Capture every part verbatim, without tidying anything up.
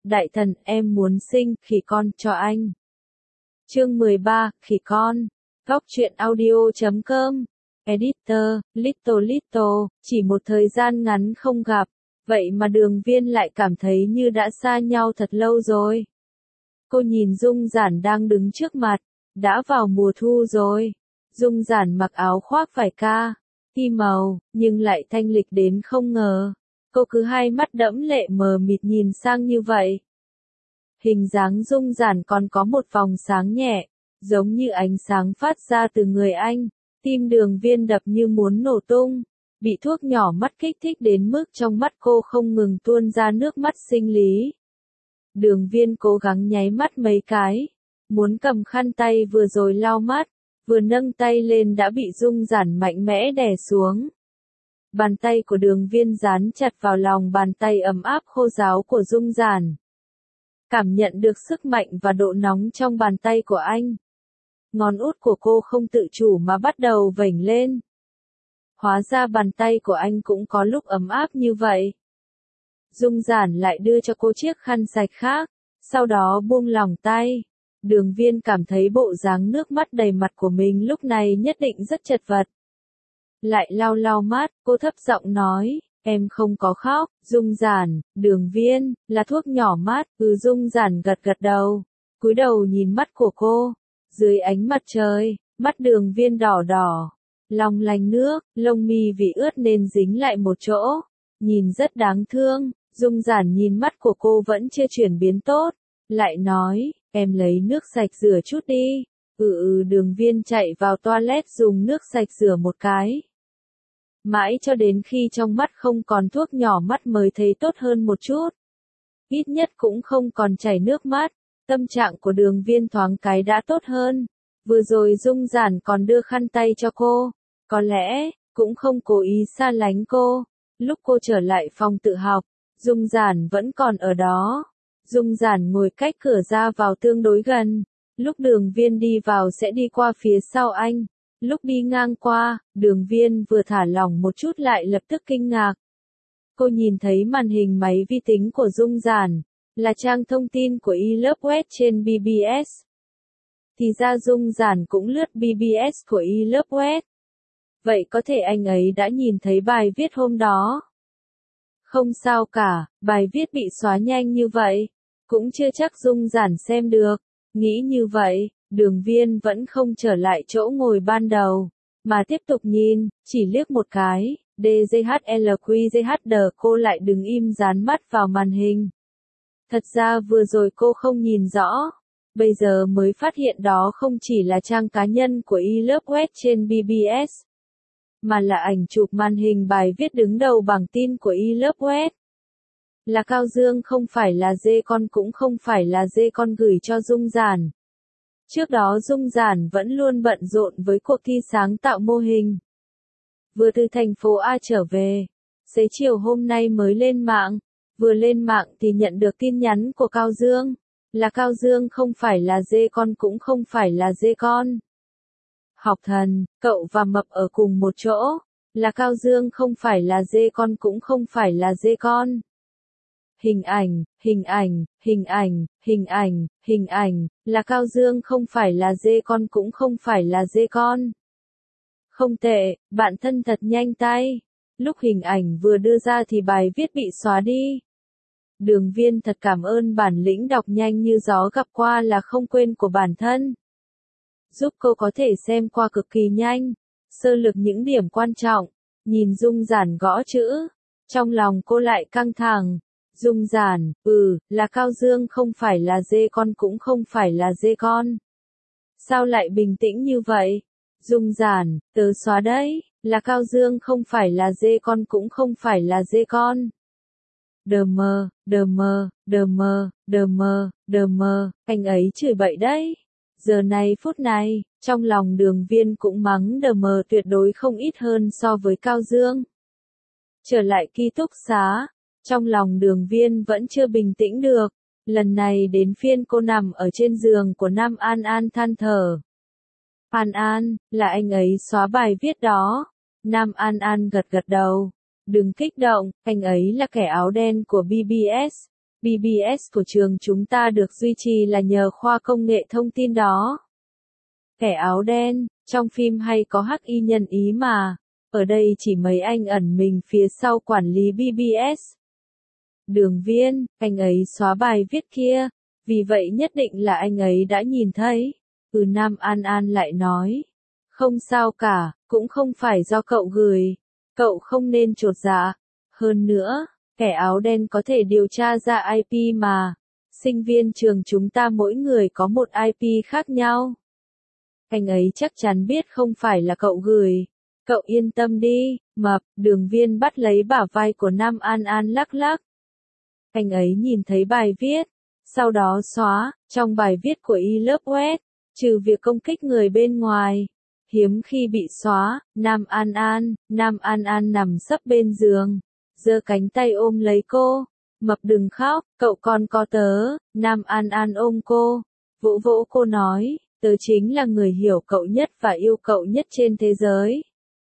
Đại thần, em muốn sinh khỉ con cho anh. Chương mười ba, khỉ con. Góc truyện audio chấm com. Editor, Little Little, chỉ một thời gian ngắn không gặp, vậy mà Đường Viên lại cảm thấy như đã xa nhau thật lâu rồi. Cô nhìn Dung Giản đang đứng trước mặt, đã vào mùa thu rồi. Dung Giản mặc áo khoác vải ca, kim màu, nhưng lại thanh lịch đến không ngờ. Cô cứ hai mắt đẫm lệ mờ mịt nhìn sang như vậy. Hình dáng Dung Giản còn có một vòng sáng nhẹ, giống như ánh sáng phát ra từ người anh. Tim Đường Viên đập như muốn nổ tung, bị thuốc nhỏ mắt kích thích đến mức trong mắt cô không ngừng tuôn ra nước mắt sinh lý. Đường Viên cố gắng nháy mắt mấy cái, muốn cầm khăn tay vừa rồi lau mắt, vừa nâng tay lên đã bị Dung Giản mạnh mẽ đè xuống. Bàn tay của Đường Viên dán chặt vào lòng bàn tay ấm áp khô ráo của Dung Giản. Cảm nhận được sức mạnh và độ nóng trong bàn tay của anh. Ngón út của cô không tự chủ mà bắt đầu vểnh lên. Hóa ra bàn tay của anh cũng có lúc ấm áp như vậy. Dung Giản lại đưa cho cô chiếc khăn sạch khác, sau đó buông lỏng tay. Đường Viên cảm thấy bộ dáng nước mắt đầy mặt của mình lúc này nhất định rất chật vật. Lại lau lau mắt, cô thấp giọng nói, em không có khóc. Dung Giản, Đường Viên, là thuốc nhỏ mắt. Ừ, Dung Giản gật gật đầu, cúi đầu nhìn mắt của cô. Dưới ánh mặt trời, mắt Đường Viên đỏ đỏ, long lanh nước, lông mi vì ướt nên dính lại một chỗ, nhìn rất đáng thương. Dung Giản nhìn mắt của cô vẫn chưa chuyển biến tốt, lại nói, em lấy nước sạch rửa chút đi. Ừ ừ, Đường Viên chạy vào toilet dùng nước sạch rửa một cái. Mãi cho đến khi trong mắt không còn thuốc nhỏ mắt mới thấy tốt hơn một chút. Ít nhất cũng không còn chảy nước mắt. Tâm trạng của Đường Viên thoáng cái đã tốt hơn. Vừa rồi Dung Giản còn đưa khăn tay cho cô. Có lẽ, cũng không cố ý xa lánh cô. Lúc cô trở lại phòng tự học, Dung Giản vẫn còn ở đó. Dung Giản ngồi cách cửa ra vào tương đối gần. Lúc Đường Viên đi vào sẽ đi qua phía sau anh. Lúc đi ngang qua, Đường Viên vừa thả lỏng một chút lại lập tức kinh ngạc. Cô nhìn thấy màn hình máy vi tính của Dung Giản, là trang thông tin của eLoveweb trên bê bê ét. Thì ra Dung Giản cũng lướt bê bê ét của eLoveweb. Vậy có thể anh ấy đã nhìn thấy bài viết hôm đó. Không sao cả, bài viết bị xóa nhanh như vậy, cũng chưa chắc Dung Giản xem được. Nghĩ như vậy, Đường Viên vẫn không trở lại chỗ ngồi ban đầu, mà tiếp tục nhìn, chỉ liếc một cái, đê giê hát lờ quy giê hát đê cô lại đứng im dán mắt vào màn hình. Thật ra vừa rồi cô không nhìn rõ, bây giờ mới phát hiện đó không chỉ là trang cá nhân của eLoveweb trên bê bê ét, mà là ảnh chụp màn hình bài viết đứng đầu bảng tin của eLoveweb. Là Cao Dương, không phải là dê con, cũng không phải là dê con gửi cho Dung Giản. Trước đó Dung Giản vẫn luôn bận rộn với cuộc thi sáng tạo mô hình. Vừa từ thành phố A trở về, xế chiều hôm nay mới lên mạng. Vừa lên mạng thì nhận được tin nhắn của Cao Dương. Là Cao Dương, không phải là dê con, cũng không phải là dê con. Học thần, cậu và mập ở cùng một chỗ. Là Cao Dương, không phải là dê con, cũng không phải là dê con. Hình ảnh, hình ảnh, hình ảnh, hình ảnh, hình ảnh, là Cao Dương, không phải là dê con, cũng không phải là dê con. Không tệ, bạn thân thật nhanh tay. Lúc hình ảnh vừa đưa ra thì bài viết bị xóa đi. Đường Viên thật cảm ơn bản lĩnh đọc nhanh như gió gặp qua là không quên của bản thân. Giúp cô có thể xem qua cực kỳ nhanh, sơ lược những điểm quan trọng, nhìn Dung Giản gõ chữ. Trong lòng cô lại căng thẳng. Dung Giản, ừ, là Cao Dương, không phải là dê con, cũng không phải là dê con. Sao lại bình tĩnh như vậy? Dung Giản, tớ xóa đấy, là Cao Dương, không phải là dê con, cũng không phải là dê con. Đờ mờ, đờ mờ, đờ mờ, đờ mờ, đờ mờ, anh ấy chửi bậy đấy. Giờ này phút này, trong lòng Đường Viên cũng mắng đờ mờ tuyệt đối không ít hơn so với Cao Dương. Trở lại ký túc xá, trong lòng Đường Viên vẫn chưa bình tĩnh được. Lần này đến phiên cô nằm ở trên giường của Nam An An than thở. An An, là anh ấy xóa bài viết đó. Nam An An gật gật đầu. Đừng kích động, anh ấy là kẻ áo đen của bê bê ét. B B S của trường chúng ta được duy trì là nhờ khoa công nghệ thông tin đó. Kẻ áo đen, trong phim hay có hắc y nhân Ý mà, ở đây chỉ mấy anh ẩn mình phía sau quản lý B B S. Đường Viên, anh ấy xóa bài viết kia, vì vậy nhất định là anh ấy đã nhìn thấy. Ừ, Nam An An lại nói. Không sao cả, cũng không phải do cậu gửi. Cậu không nên chột dạ. Hơn nữa, kẻ áo đen có thể điều tra ra I P mà. Sinh viên trường chúng ta mỗi người có một I P khác nhau. Anh ấy chắc chắn biết không phải là cậu gửi. Cậu yên tâm đi, Mập. Đường Viên bắt lấy bả vai của Nam An An lắc lắc. Anh ấy nhìn thấy bài viết, sau đó xóa. Trong bài viết của Y lớp West, trừ việc công kích người bên ngoài, hiếm khi bị xóa. Nam An An, Nam An An nằm sấp bên giường, giơ cánh tay ôm lấy cô. Mập đừng khóc, cậu còn có tớ. Nam An An ôm cô, vỗ vỗ cô nói, tớ chính là người hiểu cậu nhất và yêu cậu nhất trên thế giới.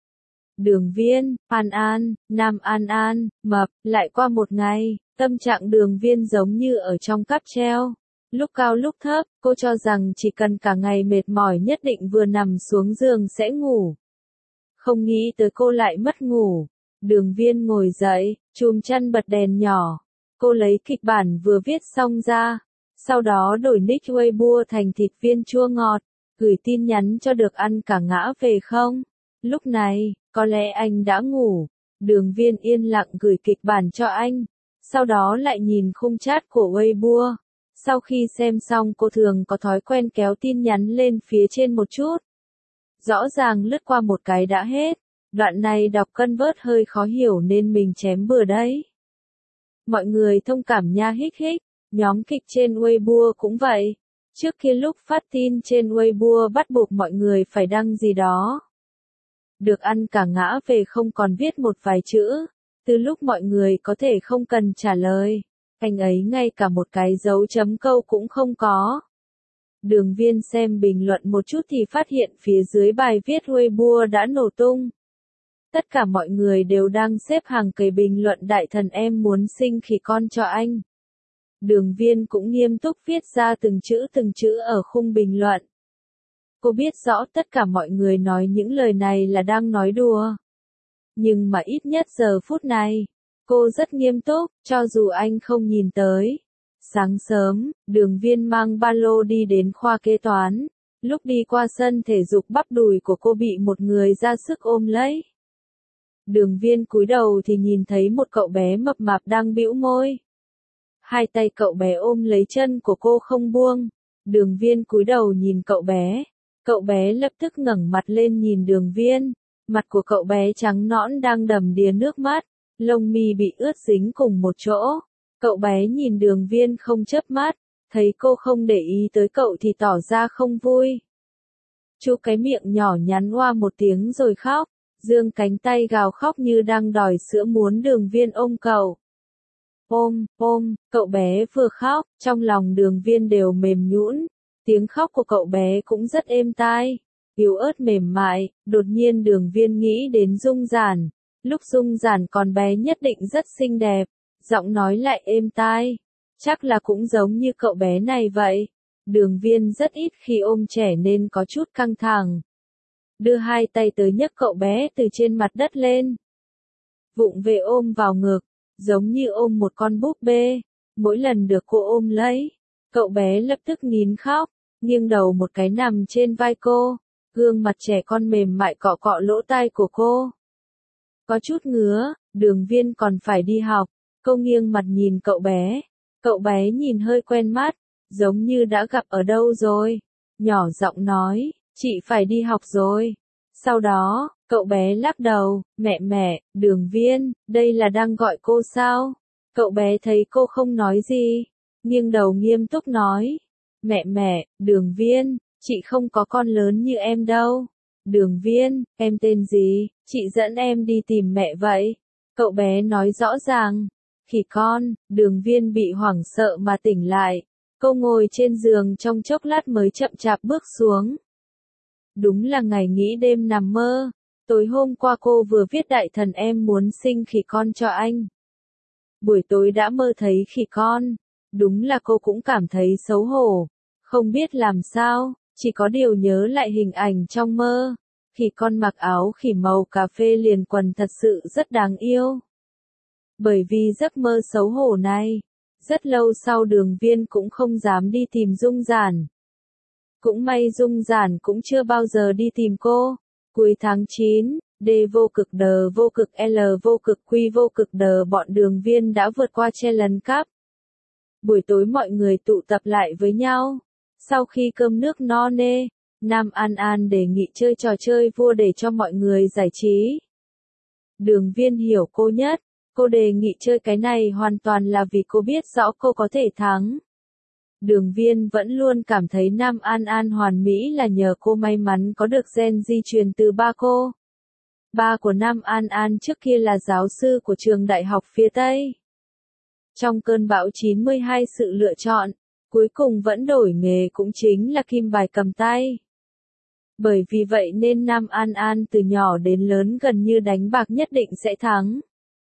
Đường Viên, An An, Nam An An, Mập. Lại qua một ngày, tâm trạng Đường Viên giống như ở trong cáp treo. Lúc cao lúc thấp, cô cho rằng chỉ cần cả ngày mệt mỏi nhất định vừa nằm xuống giường sẽ ngủ. Không nghĩ tới cô lại mất ngủ. Đường Viên ngồi dậy, chùm chăn bật đèn nhỏ. Cô lấy kịch bản vừa viết xong ra, sau đó đổi nick Weibo thành thịt viên chua ngọt, gửi tin nhắn cho được ăn cả ngã về không. Lúc này, có lẽ anh đã ngủ. Đường Viên yên lặng gửi kịch bản cho anh, sau đó lại nhìn khung chat của Weibo. Sau khi xem xong cô thường có thói quen kéo tin nhắn lên phía trên một chút. Rõ ràng lướt qua một cái đã hết. Đoạn này đọc cân vớt hơi khó hiểu nên mình chém bừa đấy. Mọi người thông cảm nha, hích hích. Nhóm kịch trên Weibo cũng vậy. Trước kia lúc phát tin trên Weibo bắt buộc mọi người phải đăng gì đó. Được ăn cả ngã về không còn viết một vài chữ. Từ lúc mọi người có thể không cần trả lời, anh ấy ngay cả một cái dấu chấm câu cũng không có. Đường Viên xem bình luận một chút thì phát hiện phía dưới bài viết Weibo đã nổ tung. Tất cả mọi người đều đang xếp hàng cày bình luận đại thần em muốn sinh khỉ con cho anh. Đường Viên cũng nghiêm túc viết ra từng chữ từng chữ ở khung bình luận. Cô biết rõ tất cả mọi người nói những lời này là đang nói đùa. Nhưng mà ít nhất giờ phút này, cô rất nghiêm túc, cho dù anh không nhìn tới. Sáng sớm, Đường Viên mang ba lô đi đến khoa kế toán. Lúc đi qua sân thể dục bắp đùi của cô bị một người ra sức ôm lấy. Đường Viên cúi đầu thì nhìn thấy một cậu bé mập mạp đang bĩu môi. Hai tay cậu bé ôm lấy chân của cô không buông. Đường Viên cúi đầu nhìn cậu bé. Cậu bé lập tức ngẩng mặt lên nhìn Đường Viên. Mặt của cậu bé trắng nõn đang đầm đìa nước mắt. Lông mi bị ướt dính cùng một chỗ. Cậu bé nhìn Đường Viên không chớp mắt. Thấy cô không để ý tới cậu thì tỏ ra không vui. Chu cái miệng nhỏ nhắn oa một tiếng rồi khóc. Dương cánh tay gào khóc như đang đòi sữa muốn Đường Viên ôm cậu. Ôm, ôm, cậu bé vừa khóc, trong lòng Đường Viên đều mềm nhũn. Tiếng khóc của cậu bé cũng rất êm tai, yếu ớt mềm mại. Đột nhiên Đường Viên nghĩ đến Dung Giản. Lúc Dung Giản còn bé nhất định rất xinh đẹp, giọng nói lại êm tai. Chắc là cũng giống như cậu bé này vậy. Đường Viên rất ít khi ôm trẻ nên có chút căng thẳng. Đưa hai tay tới nhấc cậu bé từ trên mặt đất lên. Vụng về ôm vào ngực, giống như ôm một con búp bê. Mỗi lần được cô ôm lấy, cậu bé lập tức nín khóc, nghiêng đầu một cái nằm trên vai cô. Gương mặt trẻ con mềm mại cọ cọ lỗ tai của cô. Có chút ngứa, Đường Viên còn phải đi học. Cô nghiêng mặt nhìn cậu bé. Cậu bé nhìn hơi quen mắt, giống như đã gặp ở đâu rồi. Nhỏ giọng nói, chị phải đi học rồi. Sau đó, cậu bé lắc đầu, mẹ mẹ, Đường Viên, đây là đang gọi cô sao? Cậu bé thấy cô không nói gì, nghiêng đầu nghiêm túc nói, mẹ mẹ, Đường Viên, chị không có con lớn như em đâu. Đường Viên, em tên gì? Chị dẫn em đi tìm mẹ vậy. Cậu bé nói rõ ràng. Khỉ con. Đường Viên bị hoảng sợ mà tỉnh lại. Cô ngồi trên giường trong chốc lát mới chậm chạp bước xuống. Đúng là ngày nghĩ đêm nằm mơ. Tối hôm qua cô vừa viết đại thần em muốn sinh khỉ con cho anh. Buổi tối đã mơ thấy khỉ con. Đúng là cô cũng cảm thấy xấu hổ, không biết làm sao, chỉ có điều nhớ lại hình ảnh trong mơ. Khỉ con mặc áo khỉ màu cà phê liền quần thật sự rất đáng yêu. Bởi vì giấc mơ xấu hổ này, rất lâu sau Đường Viên cũng không dám đi tìm Dung Giản. Cũng may Dung Giản cũng chưa bao giờ đi tìm cô. Cuối tháng chín, D vô cực đờ vô cực L vô cực Q vô cực đờ bọn Đường Viên đã vượt qua Challenge Cup. Buổi tối mọi người tụ tập lại với nhau. Sau khi cơm nước no nê, Nam An An đề nghị chơi trò chơi vua để cho mọi người giải trí. Đường Viên hiểu cô nhất, cô đề nghị chơi cái này hoàn toàn là vì cô biết rõ cô có thể thắng. Đường Viên vẫn luôn cảm thấy Nam An An hoàn mỹ là nhờ cô may mắn có được gen di truyền từ ba cô. Ba của Nam An An trước kia là giáo sư của trường đại học phía Tây. Trong cơn bão chín mươi hai sự lựa chọn, cuối cùng vẫn đổi nghề cũng chính là kim bài cầm tay. Bởi vì vậy nên Nam An An từ nhỏ đến lớn gần như đánh bạc nhất định sẽ thắng.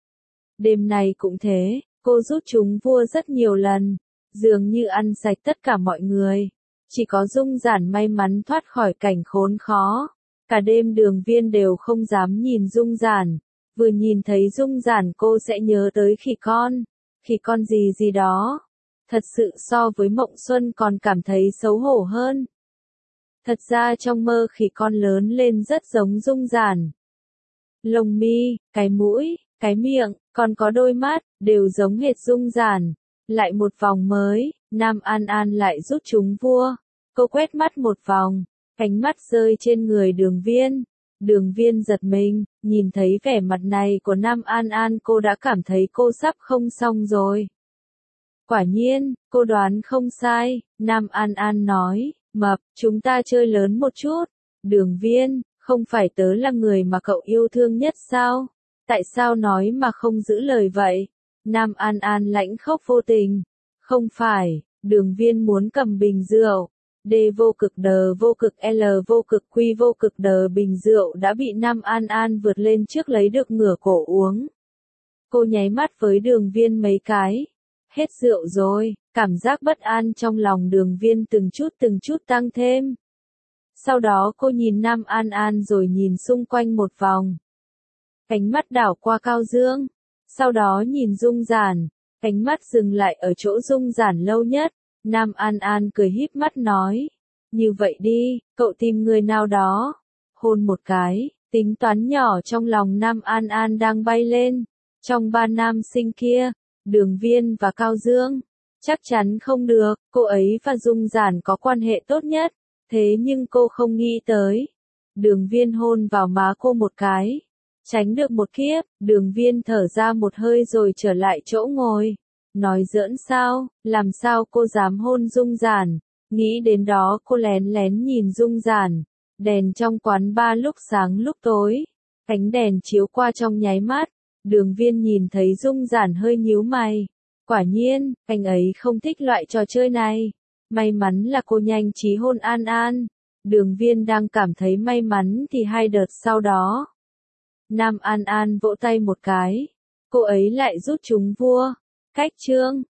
Đêm này cũng thế, cô rút trúng vua rất nhiều lần, dường như ăn sạch tất cả mọi người. Chỉ có Dung Giản may mắn thoát khỏi cảnh khốn khó. Cả đêm Đường Viên đều không dám nhìn Dung Giản. Vừa nhìn thấy Dung Giản cô sẽ nhớ tới khỉ con. Khỉ con gì gì đó. Thật sự so với Mộng Xuân còn cảm thấy xấu hổ hơn. Thật ra trong mơ khỉ con lớn lên rất giống Dung Giản. Lông mi, cái mũi, cái miệng, còn có đôi mắt, đều giống hệt Dung Giản. Lại một vòng mới, Nam An An lại rút trúng vua. Cô quét mắt một vòng, cánh mắt rơi trên người Đường Viên. Đường Viên giật mình, nhìn thấy vẻ mặt này của Nam An An cô đã cảm thấy cô sắp không xong rồi. Quả nhiên, cô đoán không sai, Nam An An nói, mập, chúng ta chơi lớn một chút. Đường Viên, không phải tớ là người mà cậu yêu thương nhất sao? Tại sao nói mà không giữ lời vậy? Nam An An lãnh khóc vô tình. Không phải, Đường Viên muốn cầm bình rượu. D vô cực đờ vô cực L vô cực Q vô cực đờ bình rượu đã bị Nam An An vượt lên trước lấy được ngửa cổ uống. Cô nháy mắt với Đường Viên mấy cái. Hết rượu rồi, cảm giác bất an trong lòng Đường Viên từng chút từng chút tăng thêm. Sau đó cô nhìn Nam An An rồi nhìn xung quanh một vòng. Cánh mắt đảo qua Cao Dương. Sau đó nhìn Dung Giản. Cánh mắt dừng lại ở chỗ Dung Giản lâu nhất. Nam An An cười híp mắt nói. Như vậy đi, cậu tìm người nào đó. Hôn một cái, tính toán nhỏ trong lòng Nam An An đang bay lên. Trong ba nam sinh kia, Đường Viên và Cao Dương. Chắc chắn không được, cô ấy và Dung Giản có quan hệ tốt nhất. Thế nhưng cô không nghĩ tới. Đường Viên hôn vào má cô một cái. Tránh được một kiếp, Đường Viên thở ra một hơi rồi trở lại chỗ ngồi. Nói giỡn sao, làm sao cô dám hôn Dung Giản. Nghĩ đến đó cô lén lén nhìn Dung Giản. Đèn trong quán bar lúc sáng lúc tối. Cánh đèn chiếu qua trong nháy mắt. Đường Viên nhìn thấy Dung Giản hơi nhíu mày. Quả nhiên, anh ấy không thích loại trò chơi này. May mắn là cô nhanh trí hôn An An. Đường Viên đang cảm thấy may mắn thì hai đợt sau đó. Nam An An vỗ tay một cái. Cô ấy lại rút trúng vua. Cách chương.